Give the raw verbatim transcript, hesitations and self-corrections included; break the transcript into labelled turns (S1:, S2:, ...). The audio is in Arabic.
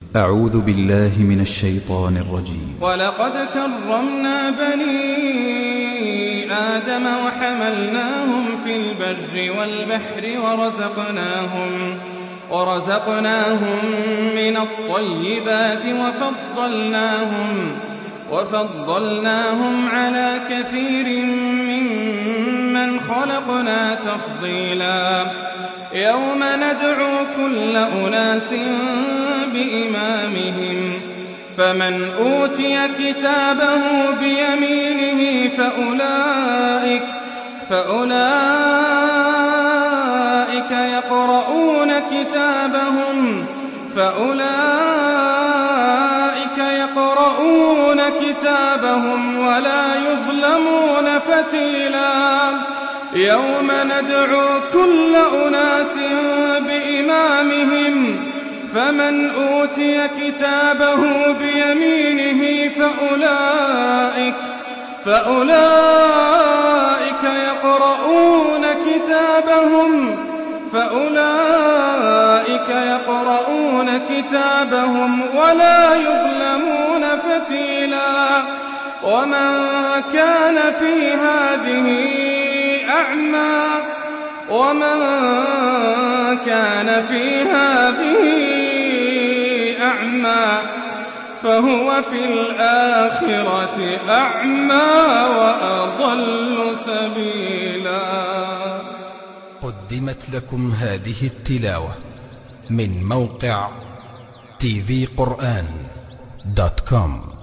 S1: أعوذ بالله من الشيطان الرجيم.
S2: ولقد كرمنا بني آدم وحملناهم في البر والبحر ورزقناهم, ورزقناهم من الطيبات وفضلناهم, وفضلناهم على كثير ممن خلقنا تفضيلا. يوم ندعو كل أناس بإمامهم فمن أوتي كتابه بيمينه فأولئك, فأولئك يقرؤون كتابهم فأولئك يقرؤون كتابهم ولا يظلمون فتيلا. يوم ندعو كل أناس بإمامهم فمن أوتي كتابه بيمينه فأولئك, فأولئك يقرؤون كتابهم فأولئك يقرؤون كتابهم ولا يظلمون فتيلا. ومن كان في هذه أعمى ومن كان في هذه أعمى فهو في الآخرة أعمى وأضل سبيلا.
S3: قدمت لكم هذه التلاوة من موقع تي في قرآن دوت كوم.